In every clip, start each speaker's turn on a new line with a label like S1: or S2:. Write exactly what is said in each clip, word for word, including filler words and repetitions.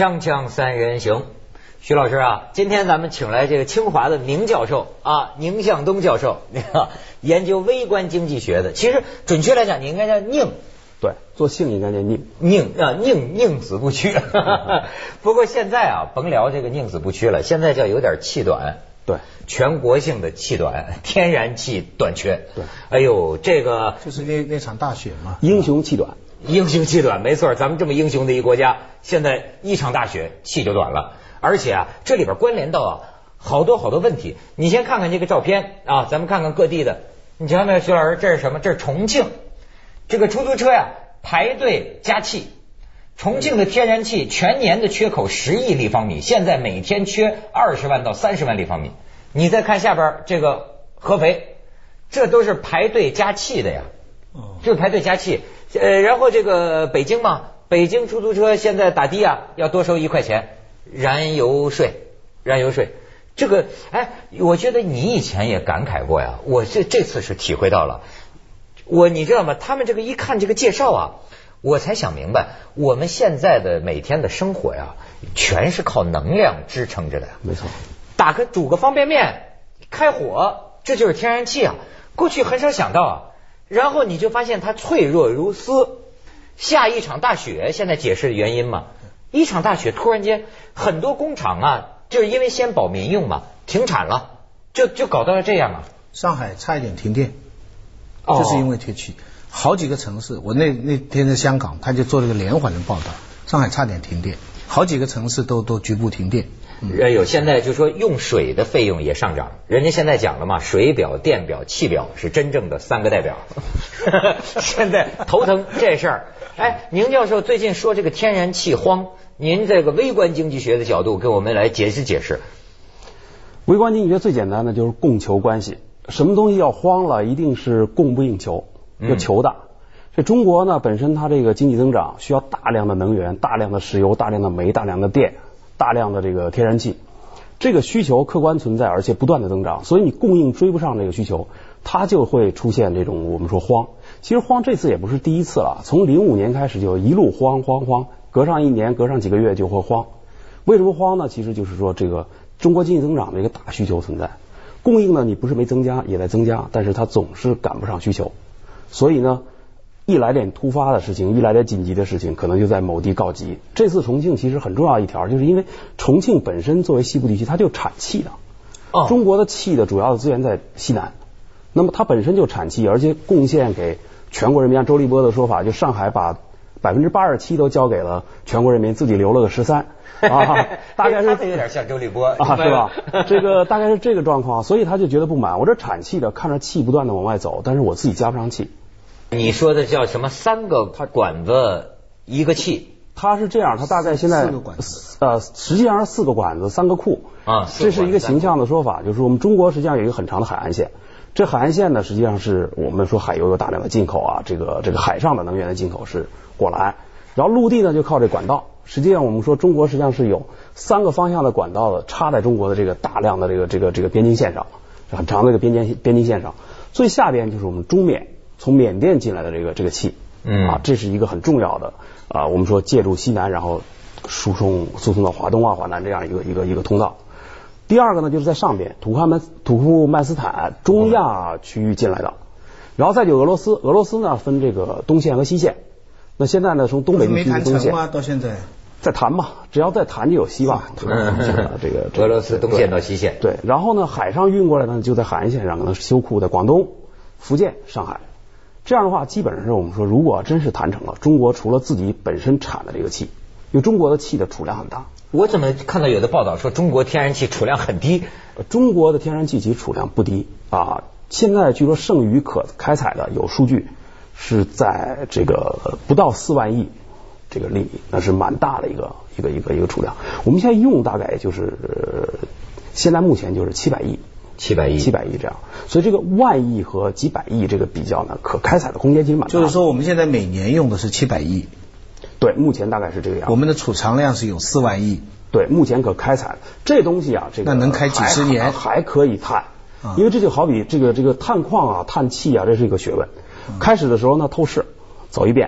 S1: 锵锵三人行，徐老师啊，今天咱们请来这个清华的宁教授啊，宁向东教授，研究微观经济学的。其实准确来讲，你应该叫宁。
S2: 对，做性应该念宁。
S1: 宁啊，宁宁死不屈。不过现在啊，甭聊这个宁死不屈了，现在叫有点气短。
S2: 对，
S1: 全国性的气短，天然气短缺。
S2: 对，
S1: 哎呦，这个
S3: 就是那那场大雪嘛，
S2: 英雄气短。
S1: 英雄气短，没错，咱们这么英雄的一个国家，现在一场大雪气就短了，而且啊，这里边关联到啊好多好多问题。你先看看这个照片啊，咱们看看各地的，你瞧没有，徐老师，这是什么？这是重庆，这个出租车呀排队加气。重庆的天然气全年的缺口十亿立方米，现在每天缺二十万到三十万立方米。你再看下边这个合肥，这都是排队加气的呀，这是排队加气。呃，然后这个北京嘛，北京出租车现在打的啊，要多收一块钱燃油税，燃油税。这个，哎，我觉得你以前也感慨过呀，我这这次是体会到了。我你知道吗？他们这个一看这个介绍啊，我才想明白，我们现在的每天的生活呀，全是靠能量支撑着的呀。
S2: 没错，
S1: 打个煮个方便面，开火，这就是天然气啊。过去很少想到啊。然后你就发现它脆弱如丝，下一场大雪，现在解释的原因嘛，一场大雪突然间很多工厂啊，就是因为先保民用嘛，停产了，就就搞到了这样啊。
S3: 上海差一点停电，就是因为天气，好几个城市，我那那天在香港，他就做了个连环的报道，上海差点停电，好几个城市都都局部停电。
S1: 呃，有现在就说用水的费用也上涨，人家现在讲了嘛，水表、电表、气表是真正的三个代表。现在头疼这事儿，哎，宁教授最近说这个天然气荒，您这个微观经济学的角度给我们来解释解释。
S2: 微观经济学最简单的就是供求关系，什么东西要荒了，一定是供不应求，要求大。这中国呢，本身它这个经济增长需要大量的能源、大量的石油、大量的煤、大量的电。大量的这个天然气，这个需求客观存在，而且不断的增长，所以你供应追不上这个需求，它就会出现这种我们说荒。其实荒这次也不是第一次了，从零五年开始就一路荒荒荒，隔上一年隔上几个月就会荒。为什么荒呢？其实就是说这个中国经济增长的一个大需求存在，供应呢你不是没增加也在增加，但是它总是赶不上需求，所以呢一来点突发的事情，一来点紧急的事情，可能就在某地告急。这次重庆其实很重要一条，就是因为重庆本身作为西部地区，它就产气的。哦，中国的气的主要的资源在西南，那么它本身就产气，而且贡献给全国人民。按周立波的说法，就上海把百分之八十七都交给了全国人民，自己留了个十三。啊，大概是
S1: 有点像周立波
S2: 啊，是吧？这个大概是这个状况，所以他就觉得不满。我这产气的，看着气不断的往外走，但是我自己加不上气。
S1: 你说的叫什么？三个管子一个气，
S2: 它是这样，它大概现在
S3: 四个管子，
S2: 呃，实际上是四个管子三个库
S1: 啊，
S2: 这是一个形象的说法，就是我们中国实际上有一个很长的海岸线，这海岸线呢，实际上是我们说海油有大量的进口啊，这个这个海上的能源的进口是过来，然后陆地呢就靠这管道。实际上我们说中国实际上是有三个方向的管道的插在中国的这个大量的这个这个这个边境线上，很长的一个边境边境线上，最下边就是我们中缅。从缅甸进来的这个这个气，嗯啊，这是一个很重要的啊，我们说借助西南，然后输送输送到华东啊、华南这样一个一个一个通道。第二个呢，就是在上边土库曼土库曼斯坦中亚区域进来的，然后再就俄罗斯，俄罗斯呢分这个东线和西线。那现在呢，从东北地区的东线
S3: 吗？到现在
S2: 在谈嘛，只要再谈就有希望。这个这个
S1: 俄罗斯东线到西线，
S2: 对，然后呢，海上运过来呢，就在海岸线上可能修库在广东、福建、上海。这样的话，基本上是我们说，如果真是谈成了，中国除了自己本身产的这个气，因为中国的气的储量很大。
S1: 我怎么看到有的报道说中国天然气储量很低？
S2: 中国的天然气其实储量不低啊，现在据说剩余可开采的有数据是在这个不到四万亿这个粒米，那是蛮大的一个一个一个一个储量。我们现在用大概就是、呃、现在目前就是七百亿。
S1: 七百亿，
S2: 七百亿这样，所以这个万亿和几百亿这个比较呢，可开采的空间其实蛮大的。
S3: 就是说，我们现在每年用的是七百亿，
S2: 对，目前大概是这个样子。
S3: 我们的储藏量是有四万亿，
S2: 对，目前可开采这东西啊，这个
S3: 那能开几十年，
S2: 还, 还可以探，啊、因为这就好比这个这个探矿啊、探气啊，这是一个学问。嗯、开始的时候呢，透视走一遍，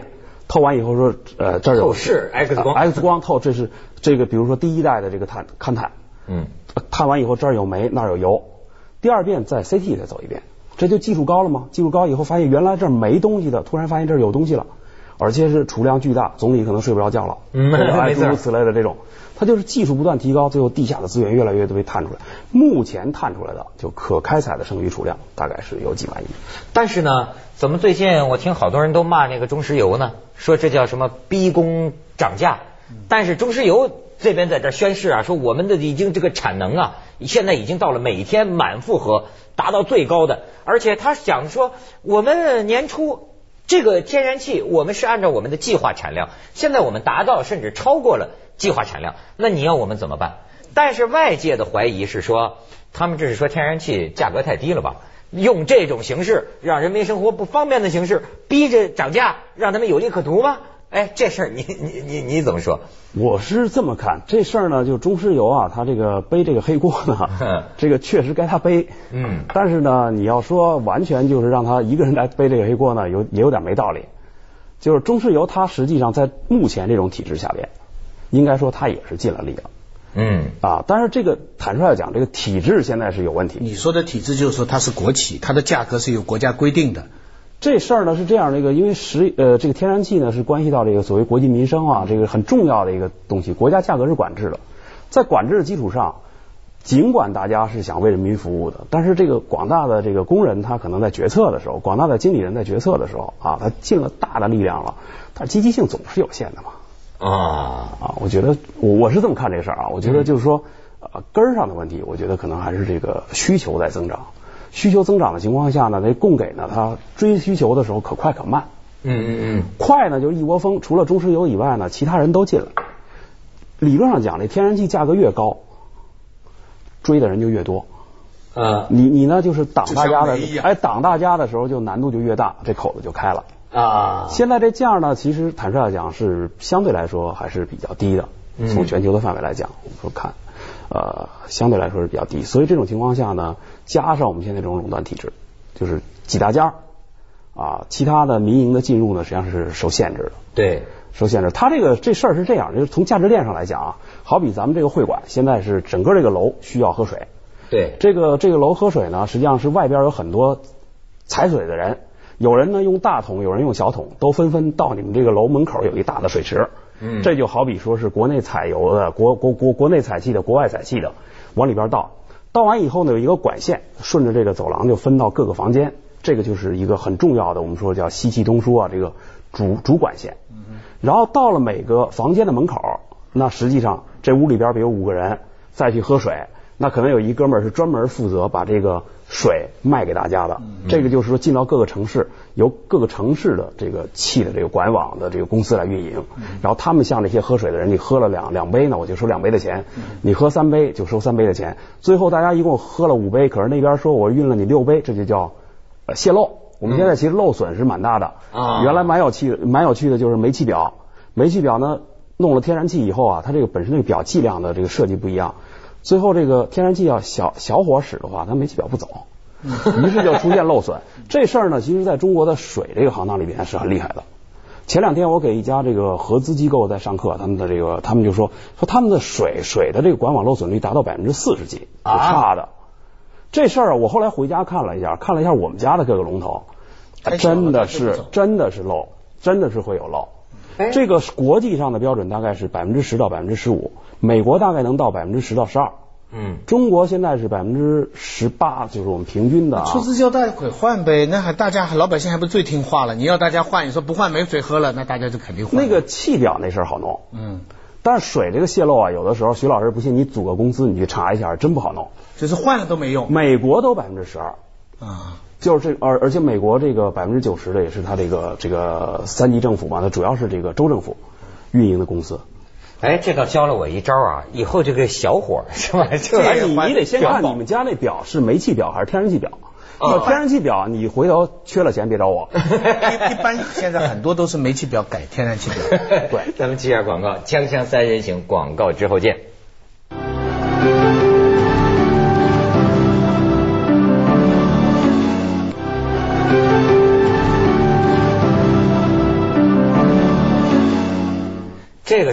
S2: 透完以后说，呃，这儿有
S1: 透视 X 光、
S2: 呃、X 光透，这是这个比如说第一代的这个碳勘探，
S1: 嗯，
S2: 探完以后这儿有煤那儿有油，第二遍再 C T 再走一遍，这就技术高了吗？技术高以后发现原来这儿没东西的，突然发现这儿有东西了，而且是储量巨大，总理可能睡不着觉了，
S1: 嗯，没
S2: 诸如此类的这种，它就是技术不断提高，最后地下的资源越来越多被探出来。目前探出来的就可开采的剩余储量大概是有几万亿。
S1: 但是呢，怎么最近我听好多人都骂那个中石油呢？说这叫什么逼宫涨价？但是中石油这边在这宣示啊，说我们的已经这个产能啊，现在已经到了每天满负荷，达到最高的。而且他讲说，我们年初这个天然气我们是按照我们的计划产量，现在我们达到甚至超过了计划产量，那你要我们怎么办？但是外界的怀疑是说，他们这是说天然气价格太低了吧？用这种形式让人民生活不方便的形式逼着涨价，让他们有利可图吗？哎，这事儿你你你你怎么说？
S2: 我是这么看这事儿呢，就中石油啊，他这个背这个黑锅呢，这个确实该他背，
S1: 嗯，
S2: 但是呢，你要说完全就是让他一个人来背这个黑锅呢，有也有点没道理。就是中石油它实际上在目前这种体制下边，应该说它也是尽了力了。
S1: 嗯
S2: 啊，但是这个坦率来讲，这个体制现在是有问题。
S3: 你说的体制就是说它是国企，它的价格是有国家规定的。
S2: 这事儿呢是这样，这个因为石呃这个天然气呢是关系到这个所谓国计民生啊，这个很重要的一个东西，国家价格是管制的，在管制的基础上，尽管大家是想为人民服务的，但是这个广大的这个工人他可能在决策的时候，广大的经理人在决策的时候啊，他尽了大的力量了，但积极性总是有限的嘛。
S1: 啊
S2: 啊，我觉得我我是这么看这个事儿啊，我觉得就是说呃根儿上的问题，我觉得可能还是这个需求在增长。需求增长的情况下呢，那供给呢，它追需求的时候可快可慢。
S1: 嗯嗯嗯，
S2: 快呢就是一窝蜂，除了中石油以外呢，其他人都进来。理论上讲，这天然气价格越高，追的人就越多。
S1: 啊，
S2: 你你呢就是挡大家的，
S3: 就像煤一样
S2: 哎，挡大家的时候就难度就越大，这口子就开了。
S1: 啊，
S2: 现在这价呢，其实坦率来讲是相对来说还是比较低的。从全球的范围来讲，我们说看。呃，相对来说是比较低，所以这种情况下呢，加上我们现在这种垄断体制，就是几大家啊，其他的民营的进入呢，实际上是受限制的。
S1: 对，
S2: 受限制。它这个这事儿是这样，就是从价值链上来讲啊，好比咱们这个会馆，现在是整个这个楼需要喝水。
S1: 对，
S2: 这个这个楼喝水呢，实际上是外边有很多采水的人，有人呢用大桶，有人用小桶，都纷纷到你们这个楼门口有一大的水池。
S1: 嗯，
S2: 这就好比说是国内采油的，国国国国内采气的，国外采气的，往里边倒，倒完以后呢，有一个管线，顺着这个走廊就分到各个房间，这个就是一个很重要的，我们说叫西气东输啊，这个主主管线。然后到了每个房间的门口，那实际上这屋里边比如五个人再去喝水，那可能有一哥们儿是专门负责把这个水卖给大家的，这个就是说进到各个城市，由各个城市的这个气的这个管网的这个公司来运营，然后他们向这些喝水的人，你喝了两两杯呢，我就收两杯的钱，你喝三杯就收三杯的钱，最后大家一共喝了五杯，可是那边说我运了你六杯，这就叫呃泄漏。我们现在其实漏损是蛮大的啊，原来蛮有趣的，蛮有趣的就是煤气表，煤气表呢弄了天然气以后啊，它这个本身这个表计量的这个设计不一样。最后这个天然气要小小火使的话，它煤气表不走，于是就出现漏损。这事儿呢，其实在中国的水这个行当里边是很厉害的。前两天我给一家这个合资机构在上课，他们的这个他们就说说他们的水水的这个管网漏损率达到百分之四十几，是差的。啊、这事儿我后来回家看了一下，看了一下我们家的各个龙头，真的是真的是漏，真的是会有漏。这个国际上的标准大概是百分之十到百分之十五，美国大概能到百分之十到十二。嗯，中国现在是百分之十八，就是我们平均的、啊。
S3: 出资叫大家快换呗，那还大家老百姓还不最听话了？你要大家换，你说不换没水喝了，那大家就肯定换。
S2: 那个气表那事儿好弄，嗯，但是水这个泄漏啊，有的时候徐老师不信，你组个公司你去查一下，真不好弄。
S3: 就是换了都没用。
S2: 美国都百分之十二
S3: 啊。
S2: 就是这，而而且美国这个百分之九十的也是它这个这个三级政府嘛，它主要是这个州政府运营的公司。
S1: 哎，这倒教了我一招啊！以后这个小火是吧？就
S2: 哎，你你得先看你们家那表是煤气表还是天然气表。要天然气表，你回头缺了钱别找我。
S3: 一一般现在很多都是煤气表改天然气表。
S1: 对，咱们接下广告，锵锵三人行，广告之后见。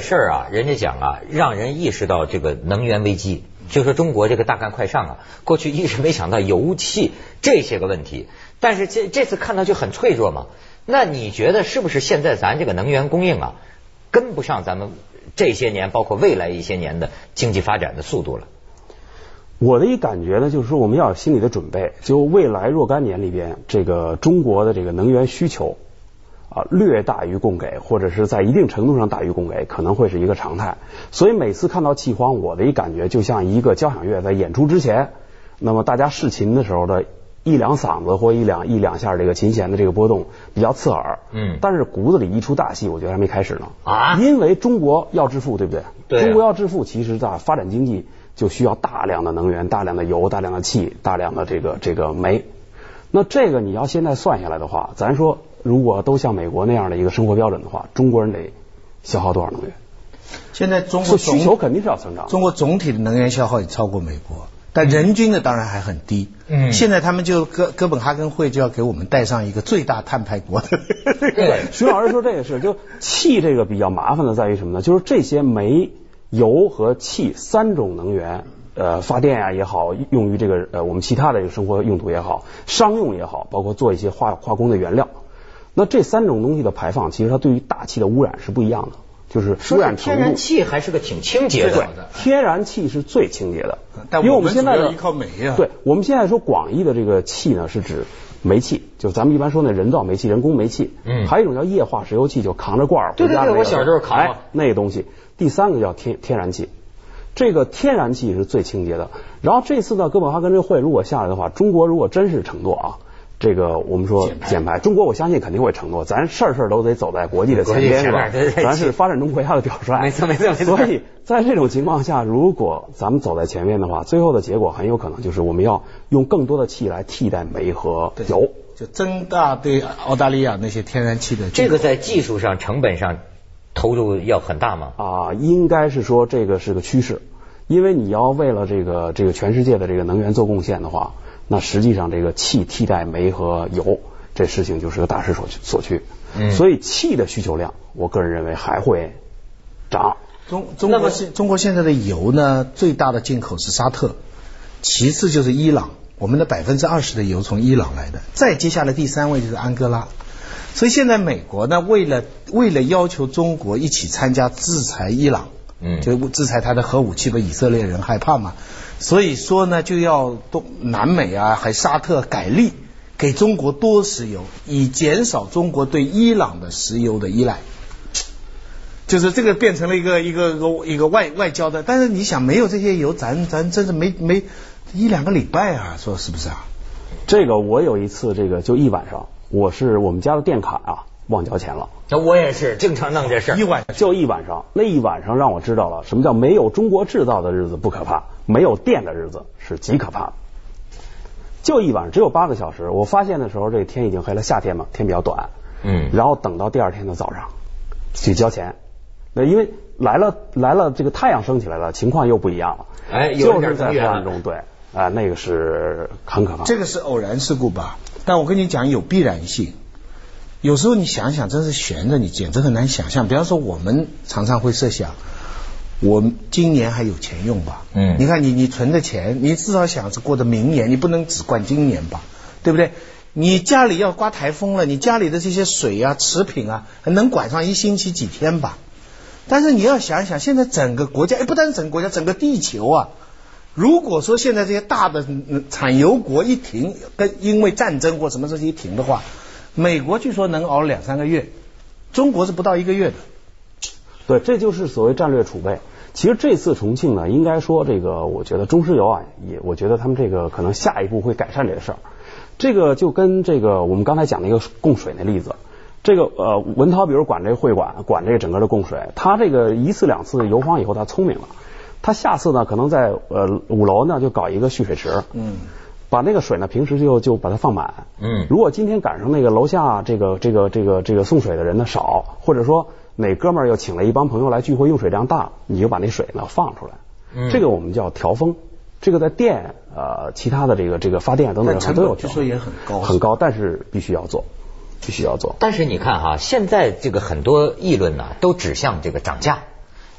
S1: 事儿啊，人家讲啊，让人意识到这个能源危机。就说中国这个大干快上啊，过去一直没想到油气这些个问题，但是这这次看到就很脆弱嘛。那你觉得是不是现在咱这个能源供应啊，跟不上咱们这些年包括未来一些年的经济发展的速度了？
S2: 我的一感觉呢，就是说我们要有心理的准备，就未来若干年里边，这个中国的这个能源需求啊略大于供给，或者是在一定程度上大于供给，可能会是一个常态。所以每次看到气荒，我的一感觉就像一个交响乐在演出之前，那么大家试琴的时候的一两嗓子或一两一两下这个琴弦的这个波动比较刺耳，嗯，但是骨子里一出大戏，我觉得还没开始呢啊，因为中国要致富，对不对？对、啊，中国要致富，其实在发展经济就需要大量的能源、大量的油、大量的气、大量的这个这个煤。那这个你要现在算下来的话，咱说如果都像美国那样的一个生活标准的话，中国人得消耗多少能源？
S3: 现在中国
S2: 需求肯定是要增长，
S3: 中国总体的能源消耗也超过美国，但人均的当然还很低。嗯，现在他们就哥哥本哈根会就要给我们带上一个最大碳排国的。
S2: 对，徐老师说这个是，就气这个比较麻烦的在于什么呢？就是这些煤、油和气三种能源，呃，发电啊也好，用于这个呃我们其他的这个生活用途也好，商用也好，包括做一些化化工的原料。那这三种东西的排放，其实它对于大气的污染是不一样的。就是污染程度，
S1: 天然气还是个挺清洁的。
S2: 对，天然气是最清洁的，
S3: 但
S2: 因为我们现在
S3: 依靠煤啊。
S2: 对，我们现在说广义的这个气呢，是指煤气，就咱们一般说那人造煤气、人工煤气。嗯。还有一种叫液化石油气，就扛着罐儿回家的那个。
S1: 对对对，我小时候扛过、
S2: 哎、那个东西。第三个叫天天然气，这个天然气是最清洁的。然后这次呢，哥本哈根这会如果下来的话，中国如果真是承诺啊。这个我们说减排，中国我相信肯定会承诺，咱事儿事儿都得走在国际的前边是吧？咱是发展中国家的表率，
S1: 没错没错没错。
S2: 所以在这种情况下，如果咱们走在前面的话，最后的结果很有可能就是我们要用更多的气来替代煤和油，
S3: 就增大对澳大利亚那些天然气的。
S1: 这个在技术上、成本上投入要很大吗？
S2: 啊，应该是说这个是个趋势，因为你要为了这个这个全世界的这个能源做贡献的话。那实际上这个气替代煤和油这事情就是个大势所所趋，嗯，所以气的需求量我个人认为还会涨。
S3: 中中国现中国现在的油呢，最大的进口是沙特，其次就是伊朗，我们的百分之二十的油从伊朗来的，再接下来第三位就是安哥拉。所以现在美国呢，为了为了要求中国一起参加制裁伊朗，嗯，就制裁他的核武器，把以色列人害怕嘛。所以说呢，就要东南美啊，还沙特改利给中国多石油，以减少中国对伊朗的石油的依赖。就是这个变成了一个一个一个一个外外交的，但是你想没有这些油，咱咱真是没没一两个礼拜啊，说是不是啊？
S2: 这个我有一次这个就一晚上，我是我们家的电卡啊忘交钱了。
S1: 我也是经常弄这事儿，
S2: 一晚就一晚上，那一晚上让我知道了什么叫没有中国制造的日子不可怕，没有电的日子是极可怕的。就一晚只有八个小时，我发现的时候这天已经黑了，夏天嘛，天比较短，嗯，然后等到第二天的早上去交钱，那因为来了来了这个太阳升起来了，情况又不一样了，
S1: 哎，
S2: 就是在黑暗中，对，啊、呃，那个是很可怕。
S3: 这个是偶然事故吧？但我跟你讲有必然性。有时候你想想，真是悬的，你简直很难想象。比方说，我们常常会设想，我今年还有钱用吧？嗯，你看你你存的钱，你至少想是过的明年，你不能只管今年吧？对不对？你家里要刮台风了，你家里的这些水啊、食品啊，能管上一星期几天吧？但是你要想想，现在整个国家，哎，不单是整个国家，整个地球啊，如果说现在这些大的产油国一停，跟因为战争或什么这些一停的话。美国据说能熬两三个月，中国是不到一个月的。
S2: 对，这就是所谓战略储备。其实这次重庆呢，应该说这个，我觉得中石油啊，也我觉得他们这个可能下一步会改善这个事儿。这个就跟这个我们刚才讲的一个供水那例子，这个呃文涛比如管这个会馆，管这个整个的供水，他这个一次两次油荒以后，他聪明了，他下次呢可能在呃五楼呢就搞一个蓄水池，嗯。把那个水呢，平时就就把它放满。嗯，如果今天赶上那个楼下这个这个这个这个送水的人呢少，或者说哪哥们儿又请了一帮朋友来聚会，用水量大，你就把那水呢放出来。嗯，这个我们叫调峰。这个在电呃其他的这个这个发电等等它都有调，
S3: 据说也很高，
S2: 很高，但是必须要做，必须要做。
S1: 但是你看哈，现在这个很多议论呢、啊、都指向这个涨价。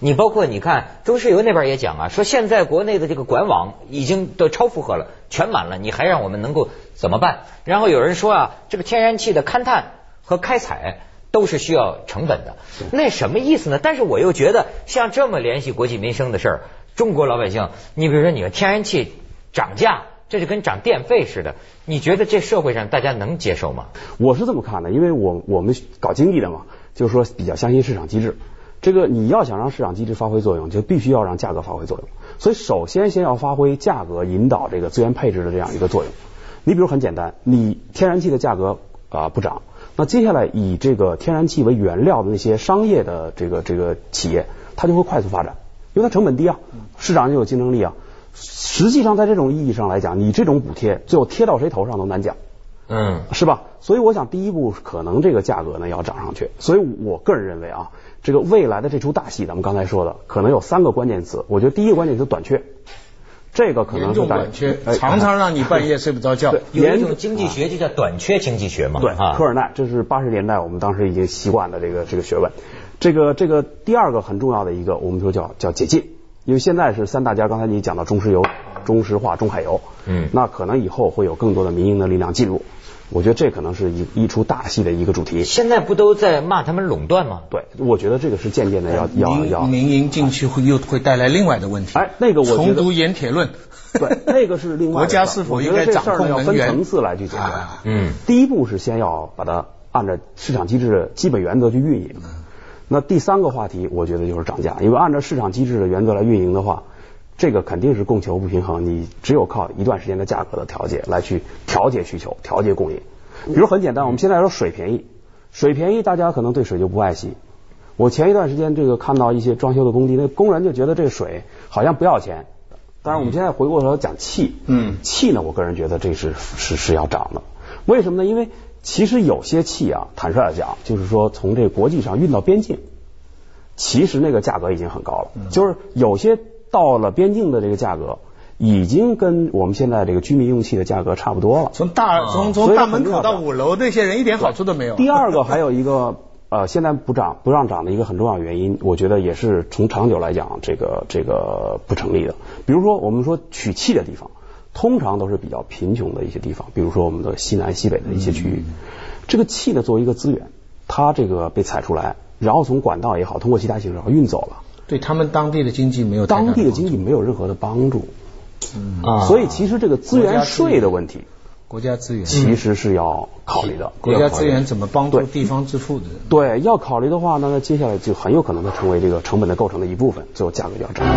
S1: 你包括你看中石油那边也讲啊，说现在国内的这个管网已经都超负荷了，全满了，你还让我们能够怎么办？然后有人说啊，这个天然气的勘探和开采都是需要成本的，那什么意思呢？但是我又觉得像这么联系国计民生的事儿，中国老百姓，你比如说你看天然气涨价，这就跟涨电费似的，你觉得这社会上大家能接受吗？
S2: 我是这么看的，因为我我们搞经济的嘛，就是说比较相信市场机制。这个你要想让市场机制发挥作用，就必须要让价格发挥作用。所以首先先要发挥价格引导这个资源配置的这样一个作用。你比如很简单，你天然气的价格啊、呃、不涨，那接下来以这个天然气为原料的那些商业的这个这个企业，它就会快速发展，因为它成本低啊，市场就有竞争力啊。实际上在这种意义上来讲，你这种补贴最后贴到谁头上都难讲，
S1: 嗯，
S2: 是吧？所以我想第一步可能这个价格呢要涨上去。所以我个人认为啊，这个未来的这出大戏，咱们刚才说的可能有三个关键词。我觉得第一个关键词短缺，这个可能是
S3: 短缺，常常让你半夜睡不着觉。
S1: 有一种经济学就叫短缺经济学嘛。
S2: 对，科尔奈，这是八十年代我们当时已经习惯的这个这个学问。这个这个第二个很重要的一个，我们说叫叫解禁。因为现在是三大家，刚才你讲到中石油、中石化、中海油，嗯，那可能以后会有更多的民营的力量进入，我觉得这可能是一一出大戏的一个主题。
S1: 现在不都在骂他们垄断吗？
S2: 对，我觉得这个是渐渐的要要要
S3: 民营进去会又会带来另外的问题。
S2: 哎，那个我觉得
S3: 重读盐铁论，
S2: 对，那个是另外的。
S3: 国家是否应该掌控能源？
S2: 要分层次来去解决。嗯，第一步是先要把它按照市场机制的基本原则去运营。那第三个话题，我觉得就是涨价，因为按照市场机制的原则来运营的话，这个肯定是供求不平衡，你只有靠一段时间的价格的调节来去调节需求、调节供应。比如很简单，我们现在说水便宜，水便宜，大家可能对水就不爱惜。我前一段时间这个看到一些装修的工地，那工人就觉得这个水好像不要钱。当然，我们现在回过头来讲气，嗯，气呢，我个人觉得这是是是要涨的。为什么呢？因为其实有些气啊，坦率的讲，就是说从这个国际上运到边境，其实那个价格已经很高了，嗯、就是有些到了边境的这个价格，已经跟我们现在这个居民用气的价格差不多了。
S3: 从大从从大门口到五楼，那些人一点好处都没有。
S2: 第二个还有一个呃，现在不涨不让涨的一个很重要原因，我觉得也是从长久来讲，这个这个不成立的。比如说我们说取气的地方，通常都是比较贫穷的一些地方，比如说我们的西南西北的一些区域。嗯、这个气呢作为一个资源，它这个被采出来，然后从管道也好，通过其他形式运走了，
S3: 对他们当地的经济没有
S2: 当地的经济没有任何的帮助。嗯啊，所以其实这个资源税的问题，
S3: 国家资源
S2: 其实是要考虑的。
S3: 嗯、国家资源怎么帮助地方致富的？
S2: 对，要考虑的话呢，那接下来就很有可能会成为这个成本的构成的一部分，最后价格就要涨。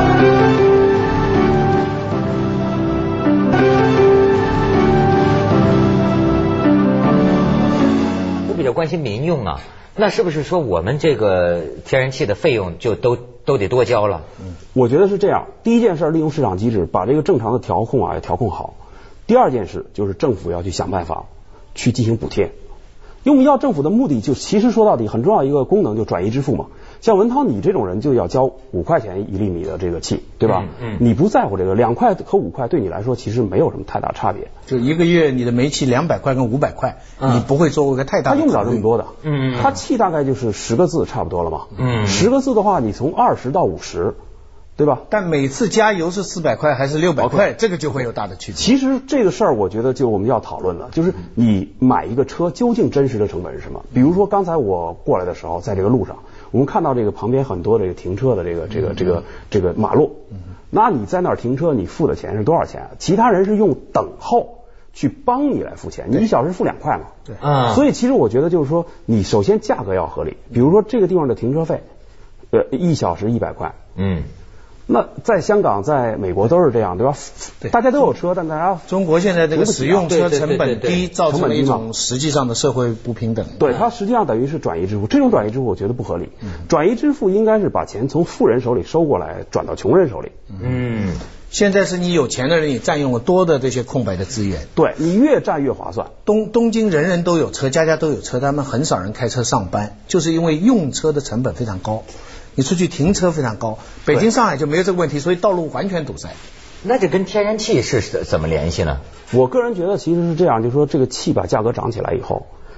S1: 我比较关心民用啊，那是不是说我们这个天然气的费用就都都得多交了？
S2: 嗯，我觉得是这样。第一件事，利用市场机制把这个正常的调控啊要调控好。第二件事就是政府要去想办法去进行补贴。因为我们要政府的目的，就其实说到底很重要一个功能就转移支付嘛。像文涛你这种人就要交五块钱一厘米的这个气，对吧？嗯，嗯你不在乎这个两块和五块对你来说其实没有什么太大差别。
S3: 就一个月你的煤气两百块跟五百块，嗯、你不会做一个太大的。
S2: 他用不了这么多的，嗯，他气大概就是十个字差不多了嘛，嗯，十个字的话你从二十到五十。对吧？
S3: 但每次加油是四百块还是六百块，这个就会有大的区别。
S2: 其实这个事儿，我觉得就我们要讨论了，就是你买一个车究竟真实的成本是什么？比如说刚才我过来的时候，在这个路上，我们看到这个旁边很多这个停车的这个这个这个这个马路，那你在那儿停车，你付的钱是多少钱？其他人是用等候去帮你来付钱，你一小时付两块嘛。
S3: 对，
S2: 啊，所以其实我觉得就是说，你首先价格要合理，比如说这个地方的停车费，呃，一小时一百块，嗯。那在香港、在美国都是这样，对吧？对，大家都有车，但大家
S3: 中国现在这个使用车成本低，造成了一种实际上的社会不平等。
S2: 对，它实际上等于是转移支付，这种转移支付我觉得不合理。嗯、转移支付应该是把钱从富人手里收过来，转到穷人手里。
S3: 嗯，现在是你有钱的人，你占用了多的这些空白的资源。
S2: 对，你越占越划算。
S3: 东东京人人都有车，家家都有车，他们很少人开车上班，就是因为用车的成本非常高。你出去停车非常高，北京、上海就没有这个问题，所以道路完全堵塞。
S1: 那这跟天然气是怎么联系呢？
S2: 我个人觉得其实是这样，就是说这个气把价格涨起来以后，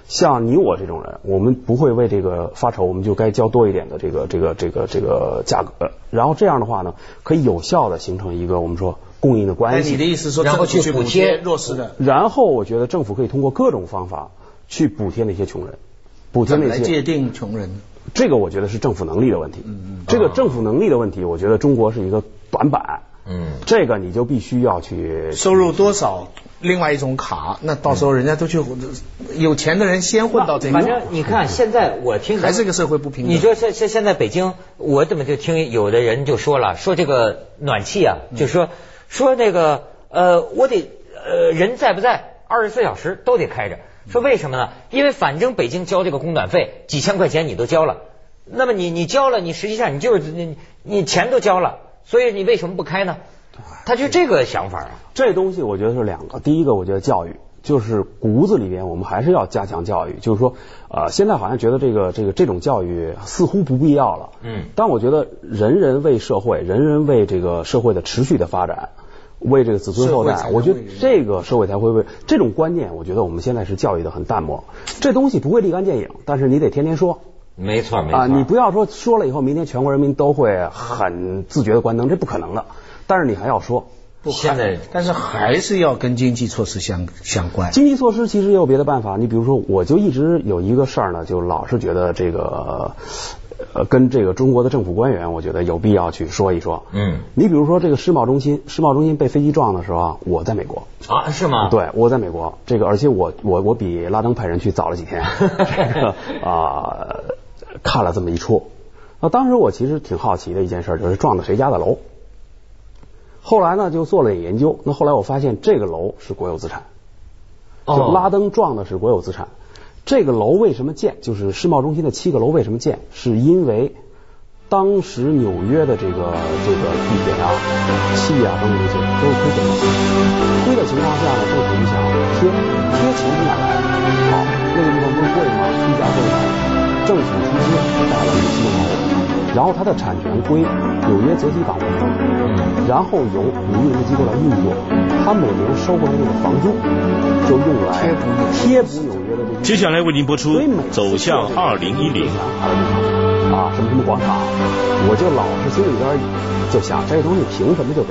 S2: 像你我这种人，我们不会为这个发愁，我们就该交多一点的这个这个这个这个价格，然后这样的话呢，可以有效的形成一个我们说供应的关系。
S3: 你的意思说，
S1: 然后去补贴
S3: 弱势的，
S2: 然后我觉得政府可以通过各种方法去补贴那些穷人，补贴那些
S3: 来界定穷人。
S2: 这个我觉得是政府能力的问题。嗯嗯，这个政府能力的问题，我觉得中国是一个短板。嗯，这个你就必须要去
S3: 收入多少，另外一种卡，那到时候人家都去、嗯、有钱的人先混到这个。
S1: 反正你看，现在我听
S3: 还是个社会不平等。
S1: 你说现现现在北京，我怎么就听有的人就说了，说这个暖气啊，嗯、就说说那个呃，我得呃人在不在，二十四小时都得开着。说为什么呢？因为反正北京交这个供暖费几千块钱你都交了，那么你你交了，你实际上你就是你你钱都交了。所以你为什么不开呢？他就这个想法啊。
S2: 这东西我觉得是两个，第一个我觉得教育，就是骨子里边我们还是要加强教育，就是说呃现在好像觉得这个这个这种教育似乎不必要了。嗯。但我觉得人人为社会，人人为这个社会的持续的发展，为这个子孙后代，我觉得这个社会才会为这种观念，我觉得我们现在是教育的很淡漠。这东西不会立竿见影，但是你得天天说。
S1: 没错没错
S2: 啊，你不要说说了以后，明天全国人民都会很自觉的关灯，这不可能的。但是你还要说，
S1: 现在
S3: 但是还是要跟经济措施相相关。
S2: 经济措施其实也有别的办法，你比如说，我就一直有一个事儿呢，就老是觉得这个呃跟这个中国的政府官员，我觉得有必要去说一说。嗯，你比如说这个世贸中心，世贸中心被飞机撞的时候啊，我在美国
S1: 啊，是吗？
S2: 对，我在美国，这个而且我我我比拉登派人去早了几天，这个啊。呃看了这么一出，那当时我其实挺好奇的一件事，就是撞的谁家的楼。后来呢，就做了点研究。那后来我发现这个楼是国有资产，就拉登撞的是国有资产。这个楼为什么建？就是世贸中心的七个楼为什么建？是因为当时纽约的这个这个地铁啊、气啊等等这些都是亏损的。亏的情况下呢，政府就想贴贴钱从哪来？好，那个地方不是贵吗？地价贵吗？政府出资盖了七栋楼，然后它的产权归纽约择机港为主，然后由民营的机构来运作，它每年收回来的房租就用来贴补纽约的这些。
S4: 接下来为您播出《走向二零一零》
S2: 啊，什么什么广场，我就老是心里边就想，这东西凭什么就